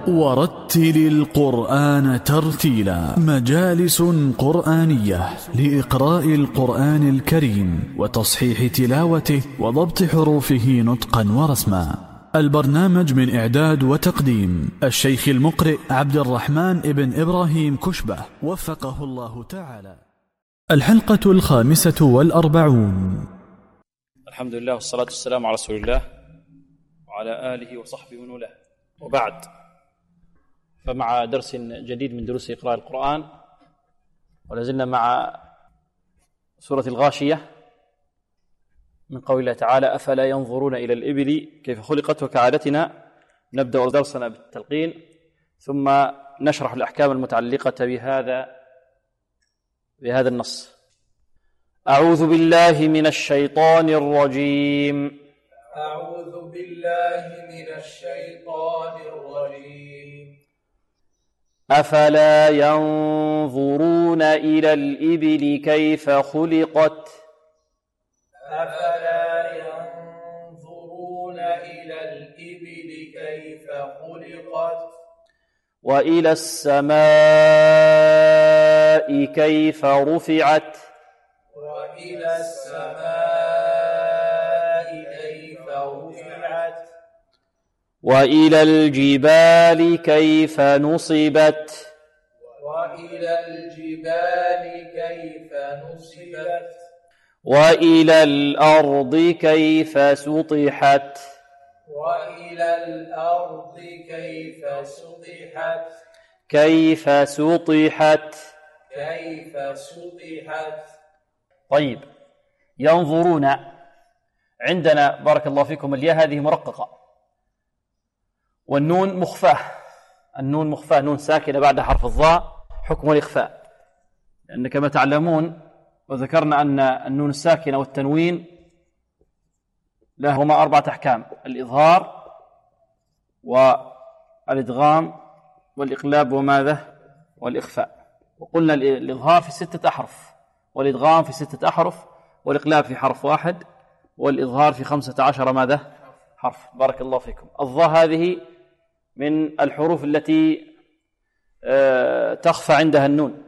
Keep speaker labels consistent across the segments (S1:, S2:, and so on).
S1: ورتل القرآن ترتيلا. مجالس قرآنية لإقراء القرآن الكريم وتصحيح تلاوته وضبط حروفه نطقا ورسما. البرنامج من إعداد وتقديم الشيخ المقرئ عبد الرحمن ابن إبراهيم كشبة وفقه الله تعالى. الحلقة 45.
S2: الحمد لله والصلاة والسلام على رسول الله وعلى آله وصحبه ومن والاه، وبعد، فمع درس جديد من دروس إقراء القرآن، ولازلنا مع سورة الغاشية من قول الله تعالى: أفلا ينظرون إلى الإبل كيف خلقت. وكعادتنا نبدأ درسنا بالتلقين ثم نشرح الأحكام المتعلقة بهذا النص. أعوذ بالله من الشيطان الرجيم.
S3: أعوذ بالله من الشيطان الرجيم.
S2: أفلا ينظرون إلى الإبل كيف خلقت.
S3: أفلا ينظرون إلى الإبل كيف خلقت.
S2: وإلى السماء كيف رفعت.
S3: وإلى السماء كيف رفعت.
S2: وإلى الجبال كيف نصبت.
S3: وإلى الجبال كيف نصبت.
S2: وإلى الأرض كيف سطحت.
S3: وإلى الأرض كيف سطحت.
S2: كيف سطحت.
S3: كيف سطحت.
S2: طيب، ينظرون عندنا بارك الله فيكم الياء هذه مرققة، والنون مخفاة. النون مخفاة، نون ساكنة بعد حرف الضاء، حكم الإخفاء، لأن كما تعلمون وذكرنا أن النون الساكنة والتنوين لهما 4 أحكام: الإظهار والإدغام والإقلاب والإخفاء. وقلنا الإظهار في 6 أحرف، والإدغام في 6 أحرف، والإقلاب في حرف واحد، والإظهار في 15 حرف. بارك الله فيكم. الظاء هذه من الحروف التي تخفى عندها النون.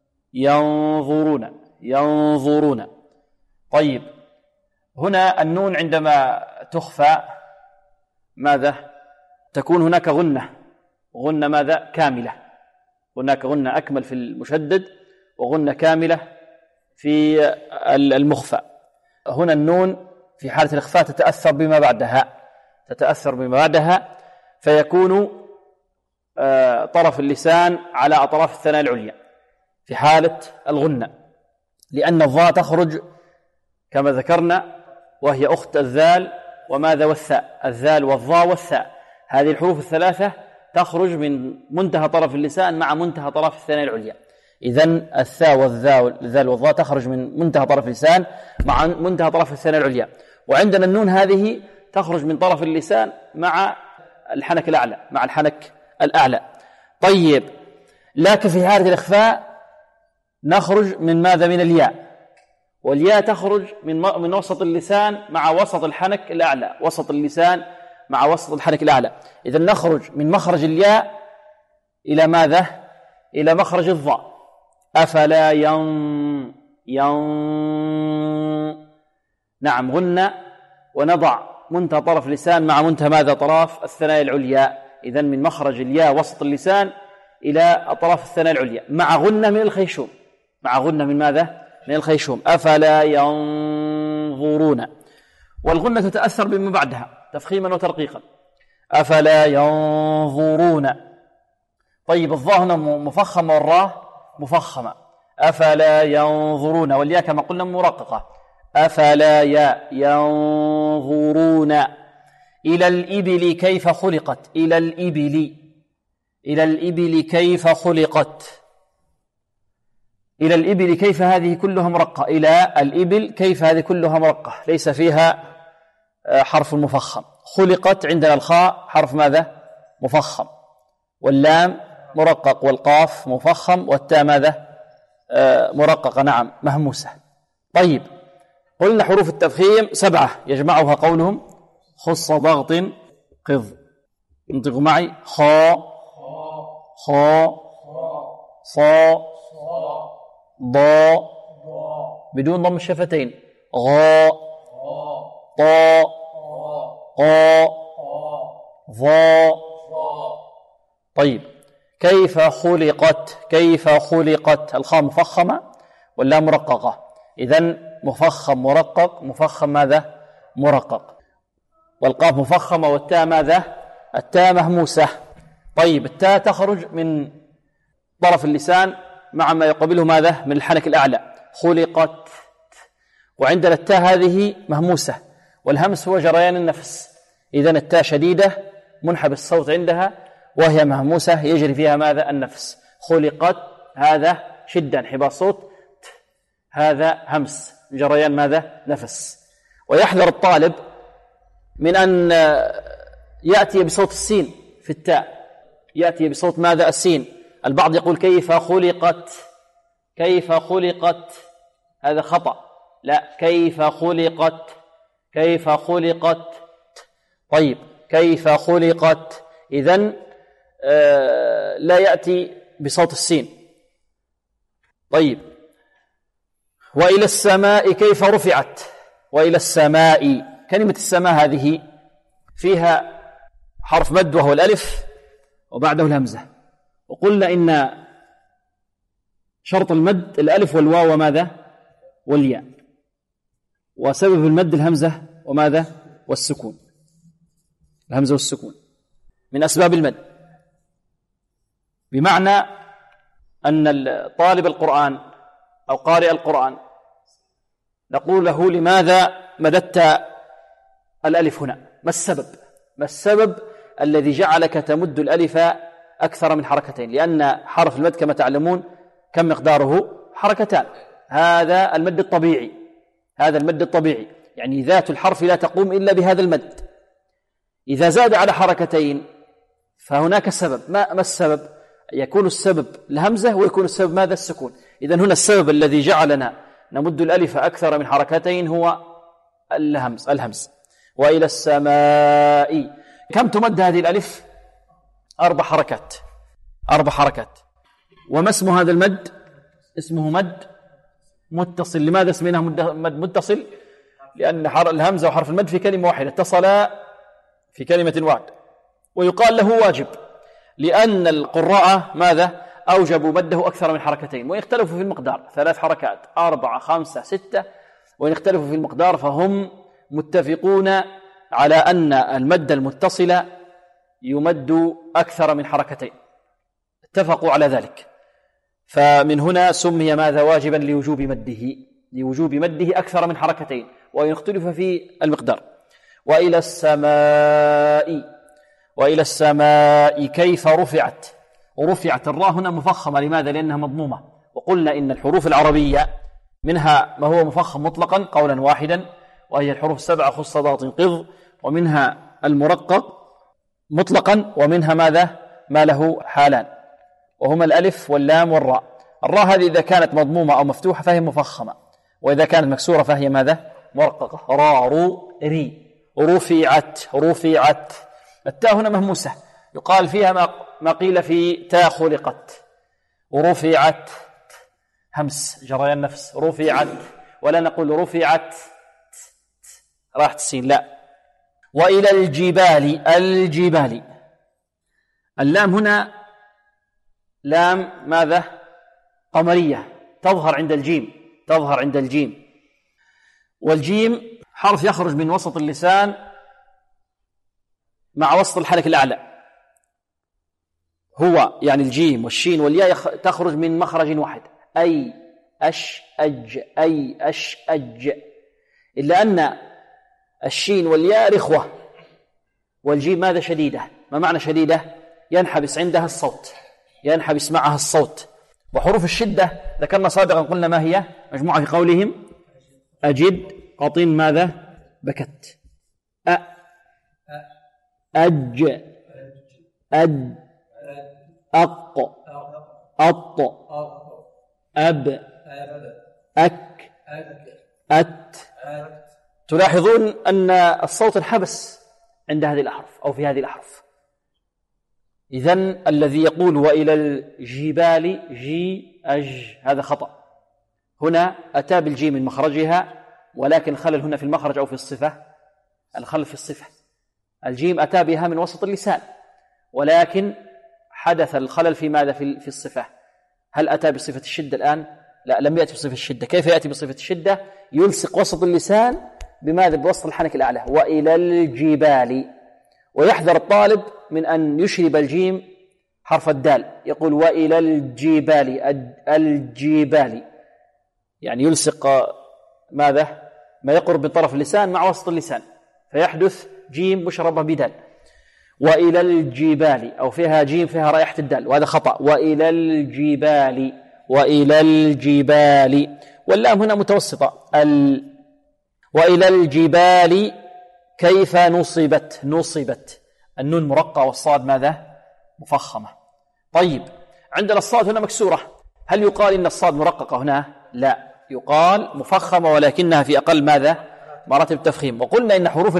S2: ينظرون. طيب، هنا النون عندما تخفى تكون هناك غنة كاملة. هناك غنة أكمل في المشدد وغنة كاملة في المخفى. هنا النون في حالة الإخفاء تتأثر بما بعدها، فيكون طرف اللسان على أطراف الثنايا العليا في حالة الغنة، لأن الضاء تخرج كما ذكرنا وهي أخت الذال والثاء. الذال والضاء والثاء، هذه الحروف الثلاثة تخرج من منتهى طرف اللسان مع منتهى طرف الثنايا العليا. إذن الثاء والذال والضاء تخرج من منتهى طرف اللسان مع منتهى طرف الثنايا العليا. وعندنا النون هذه تخرج من طرف اللسان مع الحنك الأعلى. طيب، لكن في حالة الإخفاء نخرج من الياء، والياء تخرج من وسط اللسان مع وسط الحنك الأعلى، وسط اللسان مع وسط الحنك الأعلى. إذن نخرج من مخرج الياء إلى إلى مخرج الضاء. أفلا نعم، غنة، ونضع منتهى طرف اللسان مع منتهى طرف الثنايا العليا. إذن من مخرج الياء وسط اللسان إلى أطراف الثنايا العليا مع غنة من الخيشوم. من الخيشوم. أفلا ينظرون. والغنة تتأثر بما بعدها تفخيما وترقيقا. أفلا ينظرون. طيب، الظاء هنا مفخمة والراء مفخمة. أفلا ينظرون، والياء كما قلنا مرققة. أفلا ينظرون إلى الإبل كيف خلقت. إلى الإبل كيف خلقت. إلى الإبل كيف هذه كلها مرقة. إلى الإبل كيف هذه كلها مرقة، ليس فيها حرف مفخم. خلقت عندنا الخاء حرف مفخم، واللام مرقق، والقاف مفخم، والتاء مرققة نعم مهموسة. طيب، قلنا حروف التفخيم 7 يجمعها قولهم: خص ضغط قض. انطقوا معي: خا خاء صاء ضاء بدون ضم الشفتين غاء طاء قاء ظاء. طيب كيف خلقت؟ كيف خلقت؟ الخاء مفخمة ولا مرققة؟ إذن مفخم مرقق، مفخم ماذا؟ مرقق. والقاف مفخمة والتاء ماذا؟ التاء مهموسة. طيب التاء تخرج من طرف اللسان مع ما يقابله ماذا؟ من الحنك الأعلى. خلقت، وعندنا التاء هذه مهموسة والهمس هو جريان النفس، إذن التاء شديدة منحبس الصوت عندها وهي مهموسة يجري فيها ماذا؟ النفس. خلقت هذا شدة انحباس صوت، هذا همس جريان ماذا؟ نفس. ويحذر الطالب من أن يأتي بصوت السين في التاء، يأتي بصوت ماذا؟ السين. البعض يقول كيف خلقت، كيف خلقت، هذا خطأ. لا، كيف خلقت، كيف خلقت. طيب كيف خلقت، إذن لا يأتي بصوت السين. طيب وإلى السماء كيف رفعت؟ وإلى السماء، كلمة السماء هذه فيها حرف مد وهو الألف وبعده الهمزة، وقلنا إن شرط المد الألف والواو وماذا؟ والياء، وسبب المد الهمزة وماذا؟ والسكون. الهمزة والسكون من أسباب المد، بمعنى أن طالب القرآن أو قارئ القرآن نقول له لماذا مددت الألف هنا؟ ما السبب؟ ما السبب الذي جعلك تمد الألف أكثر من حركتين؟ لأن حرف المد كما تعلمون كم مقداره؟ حركتان. هذا المد الطبيعي، هذا المد الطبيعي، يعني ذات الحرف لا تقوم إلا بهذا المد. إذا زاد على حركتين فهناك سبب. ما السبب؟ يكون السبب الهمزة ويكون السبب ماذا؟ السكون. إذن هنا السبب الذي جعلنا نمد الألف أكثر من حركتين هو الهمز. وإلى السماء كم تمد هذه الألف؟ 4 حركات، 4 حركات. وما اسم هذا المد؟ اسمه مد متصل. لماذا اسميناه مد متصل؟ لأن الهمزة وحرف المد في كلمة واحدة اتصلا في كلمة واحدة، ويقال له واجب لأن القراء ماذا؟ أوجبوا مده أكثر من حركتين، ويختلفوا في المقدار 3 حركات 4 5 6، وإن اختلفوا في المقدار فهم متفقون على أن المد المتصل يمد أكثر من حركتين، اتفقوا على ذلك. فمن هنا سمي ماذا؟ واجبا لوجوب مده أكثر من حركتين، وإن اختلف في المقدار. وإلى السماء كيف رفعت؟ ورفعت الراء هنا مفخمة. لماذا؟ لأنها مضمومة. وقلنا إن الحروف العربية منها ما هو مفخم مطلقا قولا واحدا، وهي الحروف 7 خص ضاد قض، ومنها المرقق مطلقا، ومنها ماذا؟ ما له حالان، وهما الألف واللام والراء. الراء هذه إذا كانت مضمومة أو مفتوحة فهي مفخمة، وإذا كانت مكسورة فهي ماذا؟ مرققة. را رو ري. رفعت. التاء هنا مهموسة، يقال فيها ما قيل في تاء خلقت. ورفعت همس جريان نفس. رفعت، ولا نقول رفعت راحت السين، لا. وإلى الجبال اللام هنا لام ماذا؟ قمرية، تظهر عند الجيم. والجيم حرف يخرج من وسط اللسان مع وسط الحلق الأعلى، هو يعني الجيم والشين والياء تخرج من مخرج واحد، أي أش أج، إلا أن الشين والياء رخوة، والجيم ماذا؟ شديدة. ما معنى شديدة؟ ينحبس عندها الصوت، ينحبس معها الصوت. وحروف الشدة ذكرنا سابقا قلنا ما هي؟ مجموعة في قولهم أجد قطين ماذا؟ بكت. أج أد أق أط أب أك أت. تلاحظون أن الصوت انحبس عند هذه الأحرف أو في هذه الأحرف. إذن الذي يقول وإلى الجبال جي أج هذا خطأ. هنا أتى بالجيم من مخرجها، ولكن الخلل هنا في المخرج أو في الصفة؟ الخلل في الصفة. الجيم أتى بها من وسط اللسان، ولكن حدث الخلل في ماذا؟ في الصفة. هل أتى بصفة الشدة الآن؟ لا، لم يأتي بصفة الشدة. كيف يأتي بصفة الشدة؟ يلصق وسط اللسان بماذا؟ بوسط الحنك الأعلى، وإلى الجبال. ويحذر الطالب من أن يشرب الجيم حرف الدال، يقول وإلى الجبال الجبال، يعني يلصق ماذا؟ ما يقرب من طرف اللسان مع وسط اللسان، فيحدث جيم مشربة بدال. وإلى الجبال، أو فيها جيم فيها رائحة الدال، وهذا خطأ. وإلى الجبال وإلى الجبال، واللام هنا متوسطة. وإلى الجبال كيف نصبت. نصبت، النون مرقة والصاد ماذا؟ مفخمة. طيب، عندنا الصاد هنا مكسورة، هل يقال إن الصاد مرققة هنا؟ لا، يقال مفخمة، ولكنها في أقل ماذا؟ مراتب التفخيم. وقلنا إن حروف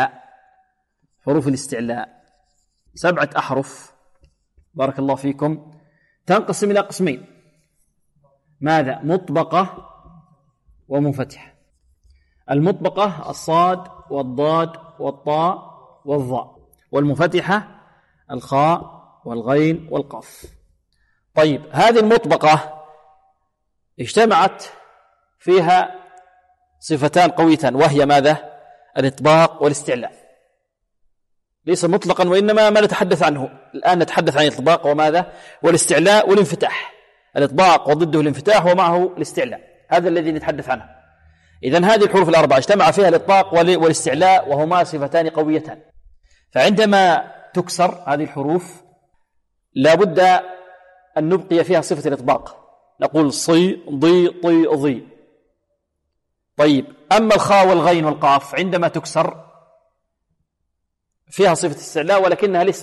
S2: الاستعلاء 7 أحرف، بارك الله فيكم، تنقسم إلى قسمين، ماذا؟ مطبقة ومنفتحة. المطبقة الصاد والضاد والطاء والظاء، والمنفتحة الخاء والغين والقاف. طيب، هذه المطبقة اجتمعت فيها صفتان قويتان، وهي ماذا؟ الإطباق والاستعلاء. ليس مطلقا، وإنما ما نتحدث عنه الآن، نتحدث عن الإطباق وماذا؟ والاستعلاء والانفتاح. الإطباق وضده الانفتاح ومعه الاستعلاء، هذا الذي نتحدث عنه. إذن هذه الحروف الأربعة اجتمع فيها الإطباق والاستعلاء، وهما صفتان قويتان. فعندما تكسر هذه الحروف لا بد أن نبقي فيها صفة الإطباق، نقول صي ضي طي ضي. طيب، أما الخاء والغين والقاف عندما تكسر فيها صفة الاستعلاء، ولكنها ليست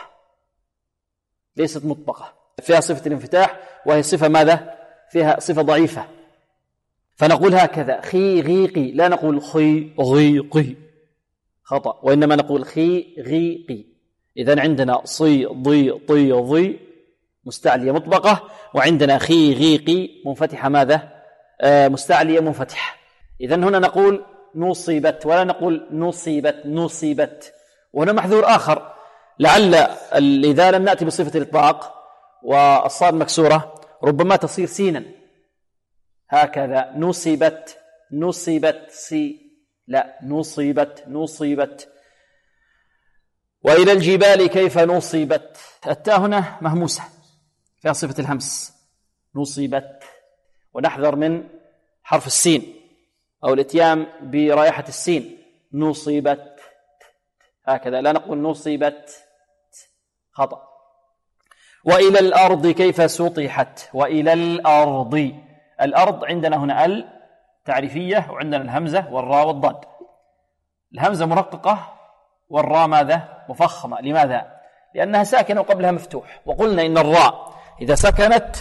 S2: مطبقة، فيها صفة الانفتاح، وهي صفة ماذا؟ فيها صفة ضعيفة. فنقول هكذا خي غيقي، لا نقول خي غيقي، خطأ، وإنما نقول خي غيقي. إذن عندنا صي ضي طي ضي مستعلية مطبقة، وعندنا خي غيقي منفتحة ماذا؟ مستعلية منفتحة. إذن هنا نقول نصيبت، ولا نقول نصيبت. وهنا محذور آخر، لعل إذا لم نأتي بصفة الإطباق والصاد مكسورة ربما تصير سينا، هكذا نصيبت سي، لا، نصيبت. وإلى الجبال كيف نصيبت. التاء هنا مهموسة فيها صفة الهمس، نصيبت. ونحذر من حرف السين أو الاتيان برائحة السين، نصيبت، هكذا، لا نقول نصيبت، خطأ. وإلى الأرض كيف سطحت. وإلى الأرض عندنا هنا تعريفية، وعندنا الهمزة والراء والضاد. الهمزة مرققة والراء ماذا؟ مفخمة. لماذا؟ لأنها ساكنة وقبلها مفتوح، وقلنا إن الراء إذا سكنت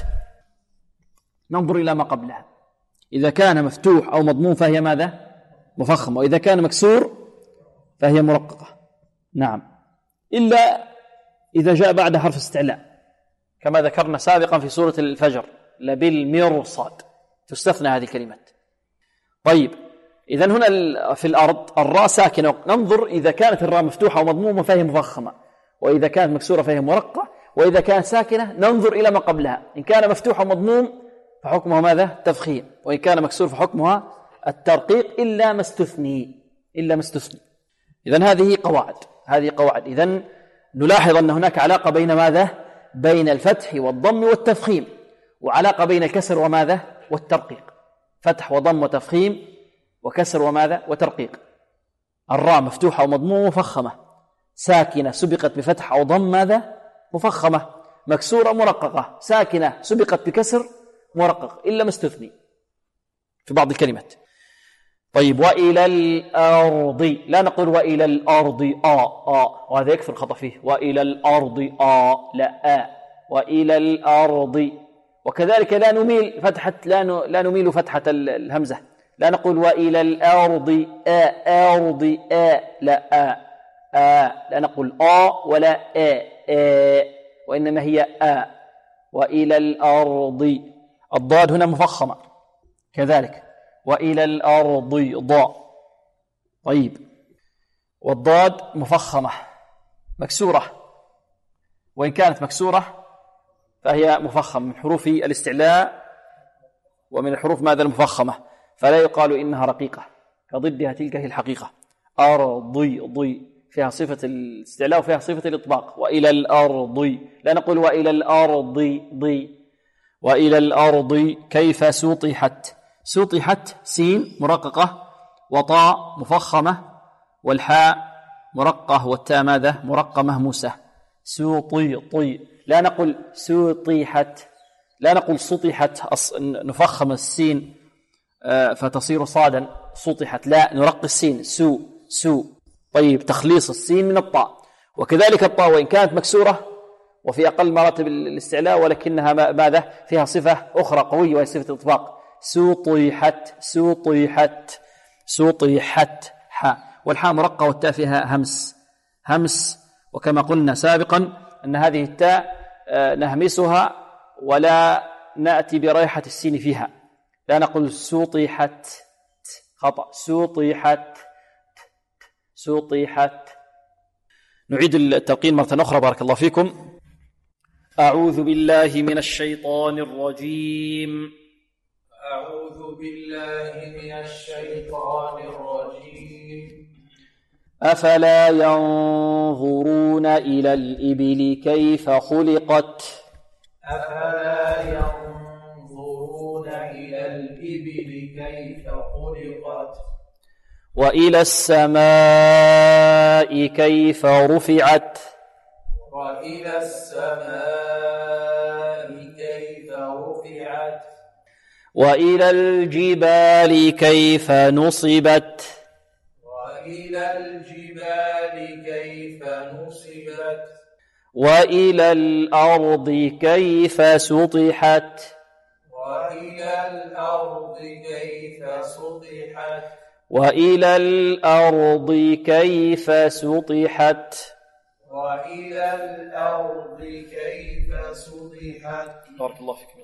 S2: ننظر إلى ما قبلها، إذا كان مفتوح أو مضموم فهي ماذا؟ مفخمة، وإذا كان مكسور فهي مرققة. نعم، إلا إذا جاء بعد حرف استعلاء كما ذكرنا سابقا في سورة الفجر، لبالمرصاد تستثنى هذه الكلمات. طيب، إذن هنا في الأرض الراء ساكنة، ننظر إذا كانت الراء مفتوحة ومضمومة فهي مفخمة، وإذا كانت مكسورة فهي مرقة، وإذا كانت ساكنة ننظر إلى ما قبلها، إن كان مفتوح ومضموم فحكمها ماذا؟ تفخيم، وإن كان مكسور فحكمها الترقيق إلا ما استثني. إذن هذه قواعد. إذن نلاحظ أن هناك علاقة بين ماذا؟ بين الفتح والضم والتفخيم، وعلاقة بين الكسر وماذا؟ والترقيق. فتح وضم وتفخيم وكسر وماذا؟ وترقيق. الراء مفتوحة ومضمومة مفخمة، ساكنة سبقت بفتح أو ضم ماذا؟ مفخمة. مكسورة مرققة، ساكنة سبقت بكسر مرقق إلا ما استثني في بعض الكلمات. طيب، وإلى الأرض، لا نقول وإلى الأرض وهذا يكثر الخطأ فيه، وإلى الأرض لا وإلى الأرض. وكذلك لا نميل فتحة الهمزة، لا نقول وإلى الأرض أرض لا لا نقول ولا وإنما هي وإلى الأرض. الضاد هنا مفخمة كذلك، وإلى الأرض ضاء. طيب، والضاد مفخمة مكسورة، وإن كانت مكسورة فهي مفخمة من حروف الاستعلاء ومن الحروف ماذا المفخمة، فلا يقال إنها رقيقة، كضدها تلك هي الحقيقة. أرضي ضي فيها صفة الاستعلاء وفيها صفة الإطباق. وإلى الأرض لا نقول وإلى الأرض ضي. وإلى الأرض كيف سطحت. سطحت سين مرققة وطاء مفخمة والحاء مرقة والتاء ماذا مرقمة موسى. سطي طي. لا نقول سطحت، لا نقول سطحت نفخم السين فتصير صادا سطحت، لا نرقي السين سو. طيب، تخليص السين من الطاء. وكذلك الطاء وإن كانت مكسورة وفي أقل مراتب الاستعلاء ولكنها ماذا فيها صفة أخرى قوية وهي صفة الإطباق. سطحت حاء، والحاء مرقة والتاء فيها همس. وكما قلنا سابقا أن هذه التاء نهمسها ولا نأتي بريحة السين فيها، لا نقول سطحت خطأ، سطحت. نعيد التلقين مرة أخرى بارك الله فيكم. أعوذ بالله من الشيطان الرجيم.
S3: أعوذ بالله من الشيطان الرجيم.
S2: أفلا ينظرون إلى الإبل كيف خلقت.
S3: أفلا ينظرون إلى الإبل كيف خلقت.
S2: وإلى السماء كيف رفعت.
S3: وإلى السماء كيف رفعت.
S2: وإلى الجبال كيف نصبت.
S3: وإلى الجبال كيف نصبت.
S2: وإلى الأرض كيف سطحت.
S3: وإلى الأرض كيف سطحت.
S2: وإلى الأرض كيف سطحت.
S3: وإلى الأرض كيف سطحت.
S2: بارك الله فيكم.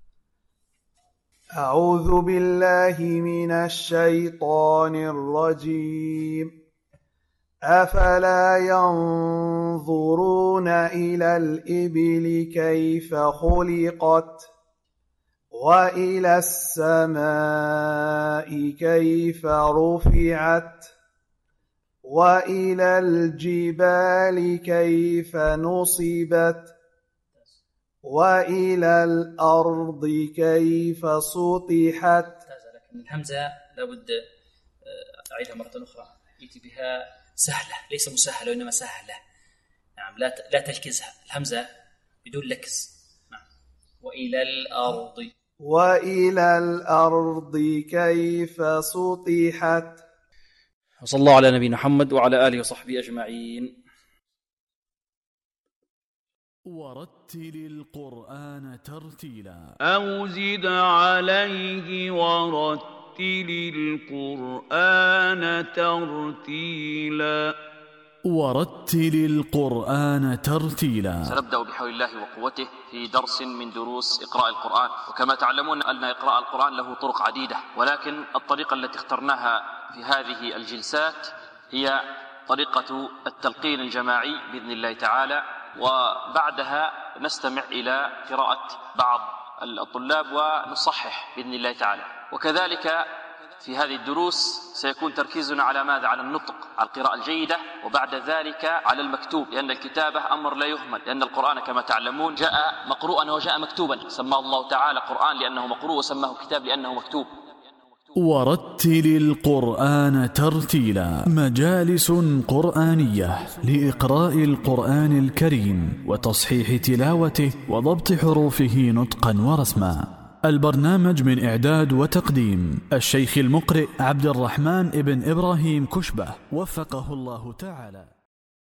S4: أعوذ بالله من الشيطان الرجيم. أفلا ينظرون إلى الإبل كيف خلقت. وإلى السماء كيف رفعت. وإلى الجبال كيف نصبت. وإلى الأرض كيف سطحت.
S2: لكن الهمزة لابد أعيدها مرة أخرى، يأتي بها سهلة ليس مسهلة وإنما سهلة. نعم، لا تلكزها الهمزة بدون لكز. نعم. وإلى الأرض.
S4: وإلى الأرض كيف سطحت.
S2: وصلى الله على نبينا محمد وعلى آله وصحبه أجمعين.
S1: ورتل القرآن ترتيلا.
S5: أو زد عليه ورتل القرآن ترتيلا.
S1: ورتل القرآن ترتيلا.
S2: سنبدأ بحول الله وقوته في درس من دروس إقراء القرآن. وكما تعلمون أن إقراء القرآن له طرق عديدة، ولكن الطريقة التي اخترناها في هذه الجلسات هي طريقة التلقين الجماعي بإذن الله تعالى، وبعدها نستمع إلى قراءة بعض الطلاب ونصحح بإذن الله تعالى. وكذلك في هذه الدروس سيكون تركيزنا على ماذا؟ على النطق، على القراءة الجيدة، وبعد ذلك على المكتوب، لأن الكتابة أمر لا يهمل، لأن القرآن كما تعلمون جاء مقروءا وجاء مكتوبا، سماه الله تعالى قرآن لأنه مقروء، وسماه كتاب لأنه مكتوب.
S1: ورتل القرآن ترتيلا. مجالس قرآنية لإقراء القرآن الكريم وتصحيح تلاوته وضبط حروفه نطقا ورسما. البرنامج من إعداد وتقديم الشيخ المقرئ عبد الرحمن ابن إبراهيم كشبة، وفقه الله تعالى.